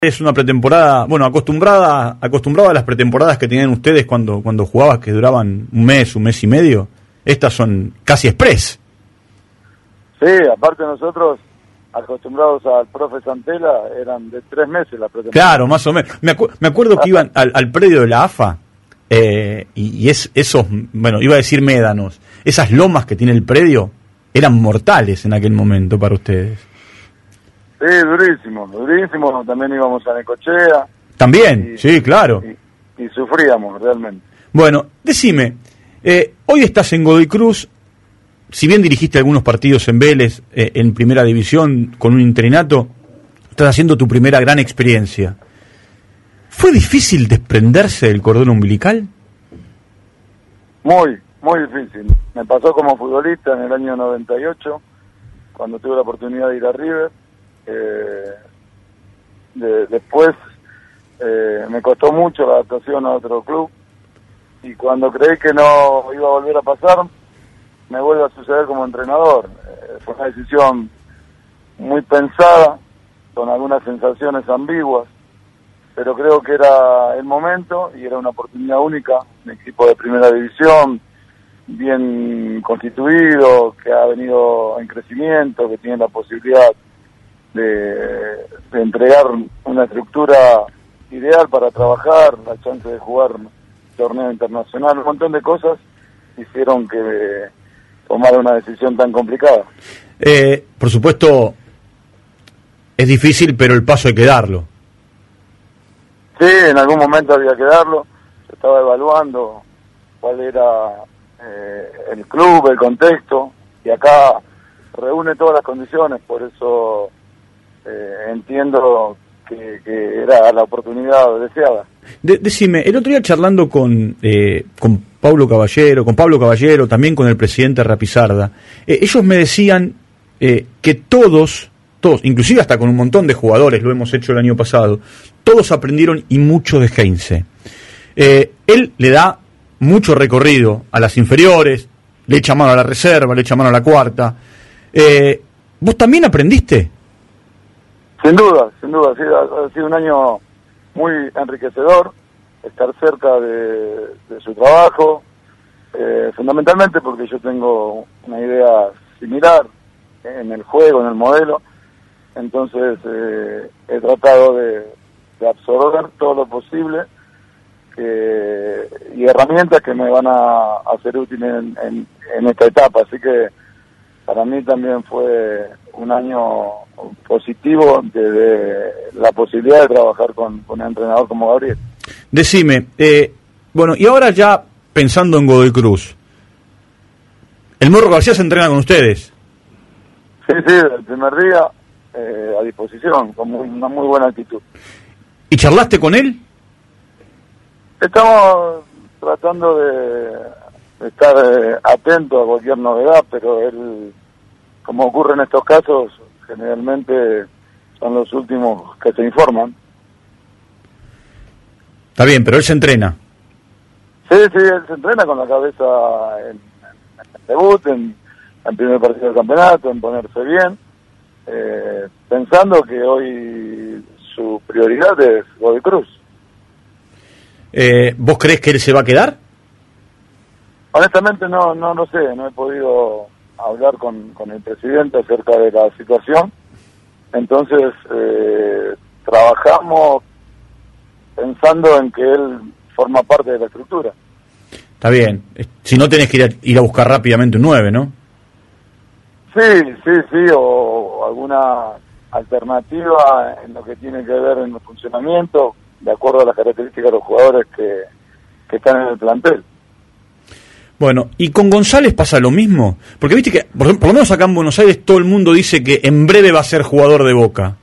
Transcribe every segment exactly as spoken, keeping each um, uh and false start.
Es una pretemporada, bueno, acostumbrada, acostumbrada a las pretemporadas que tenían ustedes cuando, cuando jugabas, que duraban un mes, un mes y medio. Estas son casi express. Sí, aparte nosotros, acostumbrados al profe Santela, eran de tres meses la pretemporada. Claro, más o menos. Me, acu me acuerdo que iban al, al predio de la A F A, eh, y, y es, esos, bueno, iba a decir médanos, esas lomas que tiene el predio, eran mortales en aquel momento para ustedes. Sí, durísimo, durísimo. También íbamos a Necochea. También, y, sí, claro. Y, y sufríamos, realmente. Bueno, decime, eh, hoy estás en Godoy Cruz, si bien dirigiste algunos partidos en Vélez, eh, en Primera División, con un interinato, estás haciendo tu primera gran experiencia. ¿Fue difícil desprenderse del cordón umbilical? Muy, muy difícil. Me pasó como futbolista en el año noventa y ocho, cuando tuve la oportunidad de ir a River. Eh, de, después eh, me costó mucho la adaptación a otro club, y cuando creí que no iba a volver a pasar, me vuelve a suceder como entrenador. Eh, fue una decisión muy pensada, con algunas sensaciones ambiguas, pero creo que era el momento y era una oportunidad única. Un equipo de primera división, bien constituido, que ha venido en crecimiento, que tiene la posibilidad De, de entregar una estructura ideal para trabajar, la chance de jugar torneo internacional, un montón de cosas hicieron que tomara una decisión tan complicada. Eh, por supuesto, es difícil, pero el paso hay que darlo. Sí, en algún momento había que darlo. Yo estaba evaluando cuál era eh, el club, el contexto, y acá reúne todas las condiciones, por eso Eh, entiendo que, que era la oportunidad deseada. De, decime, el otro día charlando con eh, con Pablo Caballero, con Pablo Caballero, también con el presidente Rapizarda, eh, ellos me decían eh, que todos, todos, inclusive hasta con un montón de jugadores, lo hemos hecho el año pasado, todos aprendieron y mucho de Heinze. Eh, él le da mucho recorrido a las inferiores, le echa mano a la reserva, le echa mano a la cuarta. Eh, ¿Vos también aprendiste? Sin duda, sin duda, ha sido, ha sido un año muy enriquecedor, estar cerca de, de su trabajo, eh, fundamentalmente porque yo tengo una idea similar en el juego, en el modelo, entonces eh, he tratado de, de absorber todo lo posible que, y herramientas que me van a, a ser útiles en, en, en esta etapa, así que para mí también fue un año positivo desde la posibilidad de trabajar con, con un entrenador como Gabriel. Decime, eh, bueno, y ahora ya pensando en Godoy Cruz, ¿el Morro García se entrena con ustedes? Sí, sí, el primer día eh, a disposición, con muy, una muy buena actitud. ¿Y charlaste con él? Estamos tratando de, de estar eh, atentos a cualquier novedad, pero él, como ocurre en estos casos, generalmente son los últimos que se informan. Está bien, pero él se entrena. Sí, sí, él se entrena con la cabeza en, en el debut, en el primer partido del campeonato, en ponerse bien, eh, pensando que hoy su prioridad es Godoy Cruz. Eh, ¿Vos crees que él se va a quedar? Honestamente no no lo sé, no he podido hablar con, con el presidente acerca de la situación, entonces eh, trabajamos pensando en que él forma parte de la estructura. Está bien, si no tenés que ir a, ir a buscar rápidamente un nueve, ¿no? Sí, sí, sí, o alguna alternativa en lo que tiene que ver en el funcionamiento, de acuerdo a las características de los jugadores que, que están en el plantel. Bueno, ¿y con González pasa lo mismo? Porque viste que, por, por lo menos acá en Buenos Aires, todo el mundo dice que en breve va a ser jugador de Boca.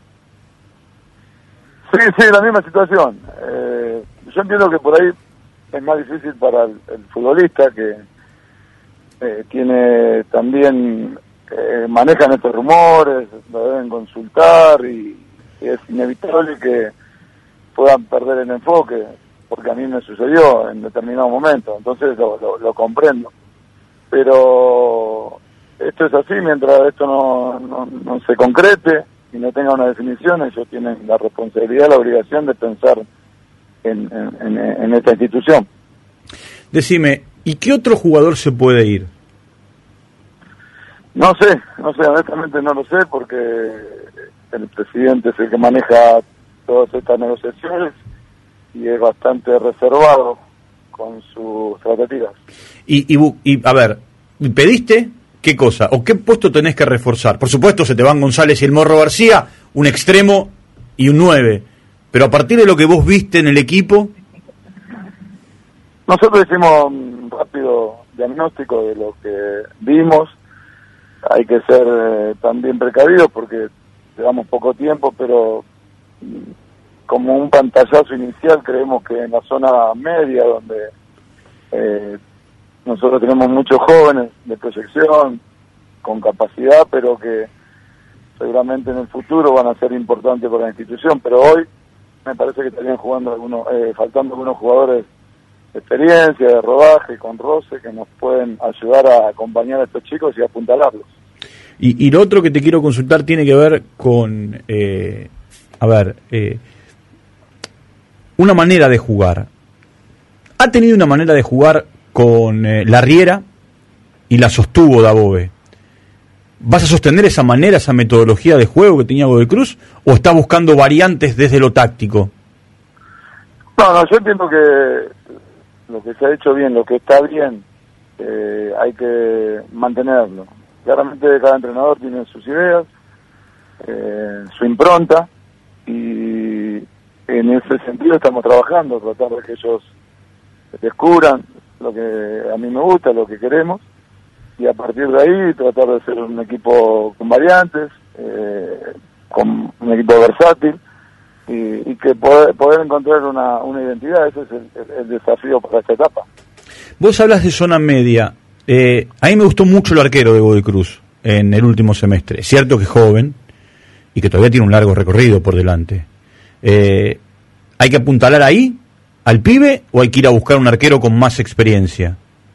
Sí, sí, la misma situación. Eh, yo entiendo que por ahí es más difícil para el, el futbolista, que eh, tiene también, eh, manejan estos rumores, lo deben consultar, y, y es inevitable que puedan perder el enfoque, porque a mí me sucedió en determinado momento, entonces lo, lo, lo comprendo. Pero esto es así, mientras esto no, no, no se concrete, y no tenga una definición, ellos tienen la responsabilidad, la obligación de pensar en, en, en, en esta institución. Decime, ¿y qué otro jugador se puede ir? No sé, no sé, honestamente no lo sé, porque el presidente es el que maneja todas estas negociaciones y es bastante reservado con sus tratativas. Y, y, y a ver, ¿pediste qué cosa? ¿O qué puesto tenés que reforzar? Por supuesto, se te van González y el Morro García, un extremo y un nueve. Pero a partir de lo que vos viste en el equipo... Nosotros hicimos un rápido diagnóstico de lo que vimos. Hay que ser eh, también precavidos porque llevamos poco tiempo, pero como un pantallazo inicial creemos que en la zona media, donde eh, nosotros tenemos muchos jóvenes de proyección, con capacidad, pero que seguramente en el futuro van a ser importantes para la institución, pero hoy me parece que estarían jugando algunos, eh, faltando algunos jugadores de experiencia, de rodaje, con roce, que nos pueden ayudar a acompañar a estos chicos y a apuntalarlos. Y, y lo otro que te quiero consultar tiene que ver con, eh, a ver, eh, una manera de jugar. Ha tenido una manera de jugar con eh, la Riera y la sostuvo Dabove. ¿Vas a sostener esa manera, esa metodología de juego que tenía Godoy Cruz, o estás buscando variantes desde lo táctico? No, no, yo entiendo que lo que se ha hecho bien, lo que está bien, eh, hay que mantenerlo. Claramente cada entrenador tiene sus ideas, eh, su impronta, y en ese sentido estamos trabajando, tratar de que ellos descubran lo que a mí me gusta, lo que queremos, y a partir de ahí tratar de ser un equipo con variantes, eh, con un equipo versátil, y, y que poder, poder encontrar una, una identidad. Ese es el, el, el desafío para esta etapa. Vos hablas de zona media. Eh, a mí me gustó mucho el arquero de Godoy Cruz en el último semestre. Es cierto que es joven y que todavía tiene un largo recorrido por delante. Eh, ¿Hay que apuntalar ahí al pibe o hay que ir a buscar un arquero con más experiencia?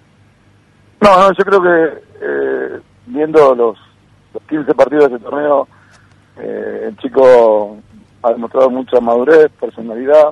No, no, yo creo que eh, viendo los, los quince partidos de este torneo, eh, el chico ha demostrado mucha madurez, personalidad,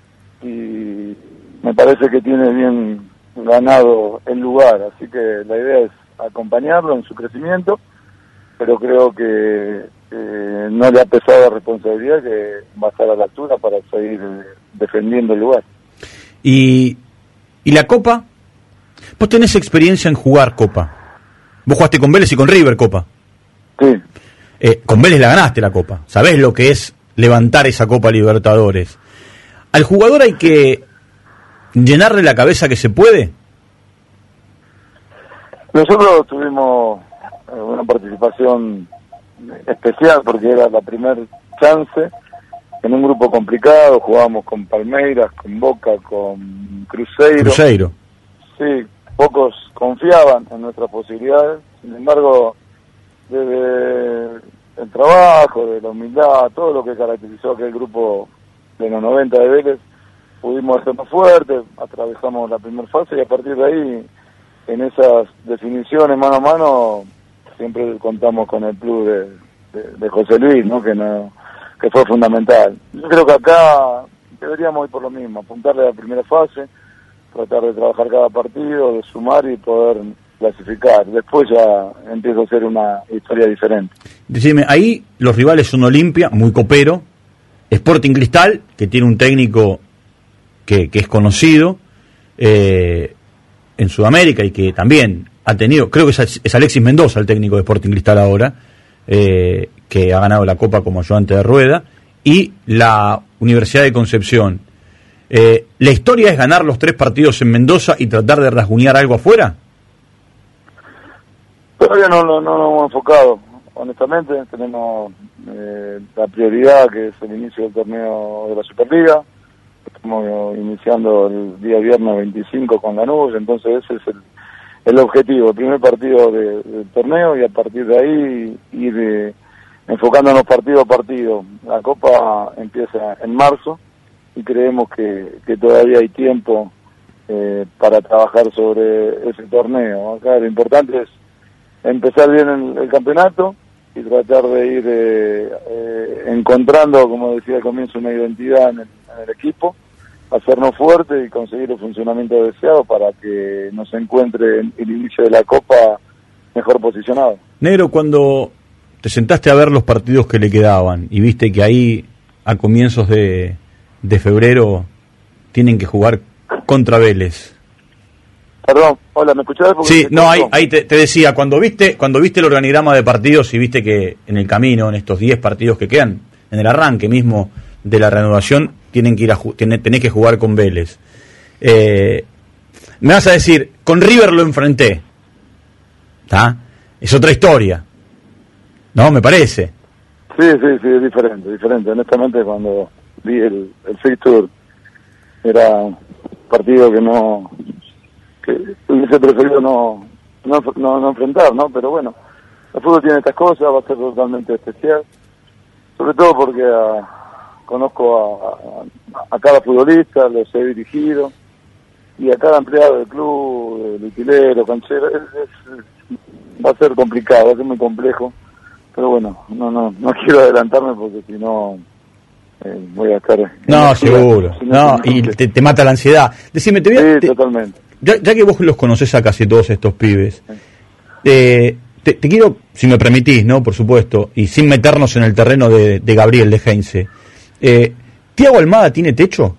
y me parece que tiene bien ganado el lugar, así que la idea es acompañarlo en su crecimiento, pero creo que eh, no le ha pesado la responsabilidad, que va a estar a la altura para seguir defendiendo el lugar. ¿Y, y la Copa? Vos tenés experiencia en jugar Copa. Vos jugaste con Vélez y con River Copa. Sí. Eh, con Vélez la ganaste la Copa. ¿Sabés lo que es levantar esa Copa Libertadores? ¿Al jugador hay que llenarle la cabeza que se puede? Nosotros tuvimos una participación especial porque era la primer chance en un grupo complicado. Jugábamos con Palmeiras, con Boca, con Cruzeiro. Cruzeiro. Sí, pocos confiaban en nuestras posibilidades. Sin embargo, desde el trabajo, de la humildad, todo lo que caracterizó aquel grupo de los noventa de Vélez, pudimos hacernos fuertes, atravesamos la primera fase y a partir de ahí, en esas definiciones mano a mano, siempre contamos con el plus de, de, de José Luis, ¿no? Que no, que fue fundamental. Yo creo que acá deberíamos ir por lo mismo, apuntarle a la primera fase, tratar de trabajar cada partido, de sumar y poder clasificar. Después ya empieza a ser una historia diferente. Decime, ahí los rivales son Olimpia, muy copero, Sporting Cristal, que tiene un técnico que, que es conocido eh, en Sudamérica y que también ha tenido, creo que es, es Alexis Mendoza el técnico de Sporting Cristal ahora, eh, que ha ganado la Copa como ayudante de rueda, y la Universidad de Concepción. Eh, ¿La historia es ganar los tres partidos en Mendoza y tratar de rasguñar algo afuera? Todavía no, no, no nos hemos enfocado, honestamente. Tenemos eh, la prioridad, que es el inicio del torneo de la Superliga. Estamos iniciando el día viernes veinticinco con Lanús, entonces ese es el, el objetivo, el primer partido de, del torneo, y a partir de ahí ir eh, enfocándonos partido a partido. La Copa empieza en marzo y creemos que, que todavía hay tiempo eh, para trabajar sobre ese torneo. Acá lo importante es empezar bien el, el campeonato y tratar de ir eh, eh, encontrando, como decía al comienzo, una identidad en el, en el equipo, hacernos fuertes y conseguir el funcionamiento deseado para que nos encuentre en el inicio de la Copa mejor posicionado. Negro, cuando te sentaste a ver los partidos que le quedaban y viste que ahí a comienzos de, de febrero tienen que jugar contra Vélez. Perdón, hola, ¿me escuchabas? Sí, no, ahí, ahí te, te decía, cuando viste cuando viste el organigrama de partidos y viste que en el camino, en estos diez partidos que quedan, en el arranque mismo de la reanudación, tienen que ir a tenés, tenés que jugar con Vélez. Eh, me vas a decir, con River lo enfrenté. ¿Está? Es otra historia. ¿No? Me parece. Sí, sí, sí, es diferente, diferente. Honestamente, cuando vi el, el fixture, era un partido que no... que hubiese preferido no, no, no, no enfrentar, ¿no? Pero bueno, el fútbol tiene estas cosas, va a ser totalmente especial. Sobre todo porque a, conozco a, a, a cada futbolista, los he dirigido, y a cada empleado del club, el utilero, canchero, es, es, va a ser complicado, va a ser muy complejo. Pero bueno, no no no quiero adelantarme porque si no eh, voy a estar... No, seguro. Si no, no y te, te mata la ansiedad. Decime, te voy a... Sí, te, totalmente. Ya, ya que vos los conocés a casi todos estos pibes, sí. eh, te, te quiero, si me permitís, ¿no? Por supuesto, y sin meternos en el terreno de, de Gabriel, de Heinze, eh, ¿Thiago Almada tiene techo?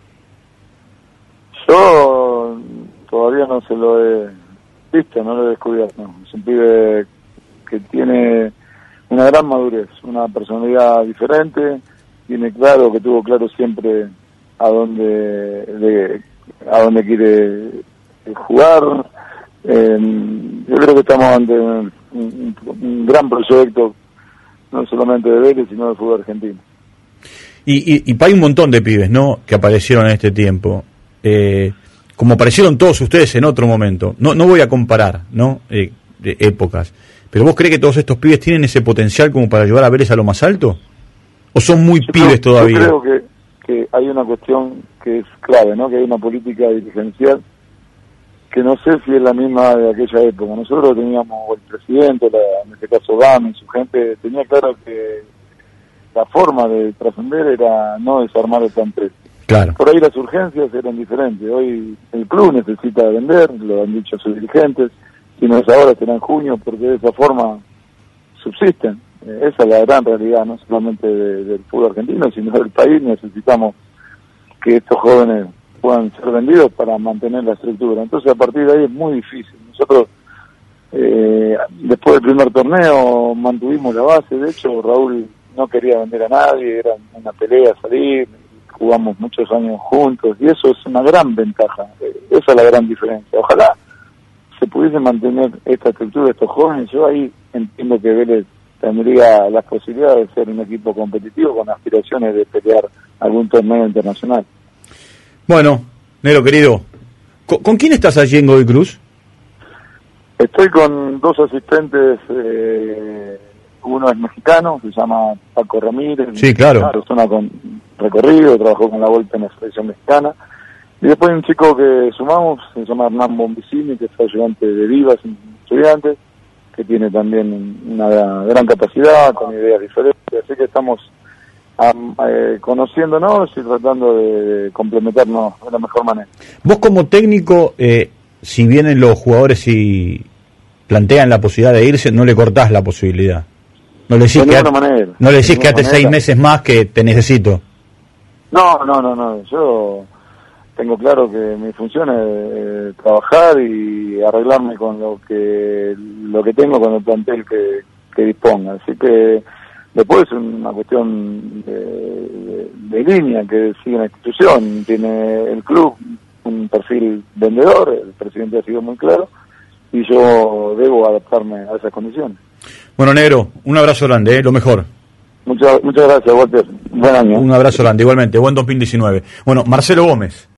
Yo todavía no se lo he visto, no lo he descubierto. No. Es un pibe que tiene una gran madurez, una personalidad diferente, tiene claro, que tuvo claro siempre a dónde, de, a dónde quiere jugar. Eh, yo creo que estamos ante un, un, un gran proyecto, no solamente de Vélez, sino del fútbol argentino. Y, y, y hay un montón de pibes, ¿no?, que aparecieron en este tiempo, eh, como aparecieron todos ustedes en otro momento. No no voy a comparar, ¿no?, eh, de épocas, pero ¿vos creés que todos estos pibes tienen ese potencial como para llevar a Vélez a lo más alto? ¿O son muy yo pibes creo, todavía? Yo creo que, que hay una cuestión que es clave, ¿no?, que hay una política dirigencial que no sé si es la misma de aquella época. Nosotros teníamos, el presidente, la, en este caso Gami, su gente, tenía claro que la forma de trascender era no desarmar el plantel. Claro. Por ahí las urgencias eran diferentes. Hoy el club necesita vender, lo han dicho sus dirigentes, si no es ahora será en junio, porque de esa forma subsisten. Eh, esa es la gran realidad, no solamente de, del fútbol argentino, sino del país. Necesitamos que estos jóvenes puedan ser vendidos para mantener la estructura. Entonces a partir de ahí es muy difícil. Nosotros eh, después del primer torneo mantuvimos la base. De hecho, Raúl no quería vender a nadie, era una pelea salir, jugamos muchos años juntos y eso es una gran ventaja. Esa es la gran diferencia. Ojalá se pudiese mantener esta estructura de estos jóvenes. Yo ahí entiendo que Vélez tendría las posibilidades de ser un equipo competitivo con aspiraciones de pelear algún torneo internacional. Bueno, Nero querido, ¿con, ¿con quién estás allí en Godoy Cruz? Estoy con dos asistentes, eh, uno es mexicano, se llama Paco Ramírez. Sí, claro. Una persona con recorrido, trabajó con la Volta en la selección mexicana. Y después un chico que sumamos, se llama Hernán Bombicini, que es ayudante de Vivas, un estudiante, que tiene también una gran, gran capacidad, con ideas diferentes. Así que estamos um, eh, conociéndonos y tratando de, de complementarnos de la mejor manera. Vos como técnico, eh, si vienen los jugadores y plantean la posibilidad de irse, no le cortás la posibilidad. No le decís, que manera, no le decís quédate seis meses más que te necesito. No, no, no, no. Yo tengo claro que mi función es eh, trabajar y arreglarme con lo que lo que tengo con el plantel que, que disponga. Así que después es una cuestión de, de, de línea que sigue la institución. Tiene el club un perfil vendedor, el presidente ha sido muy claro, y yo debo adaptarme a esas condiciones. Bueno, Negro, un abrazo grande, ¿eh? Lo mejor. Muchas, muchas gracias, Walter. Buen año. Un abrazo grande, igualmente. Buen dos mil diecinueve. Bueno, Marcelo Gómez.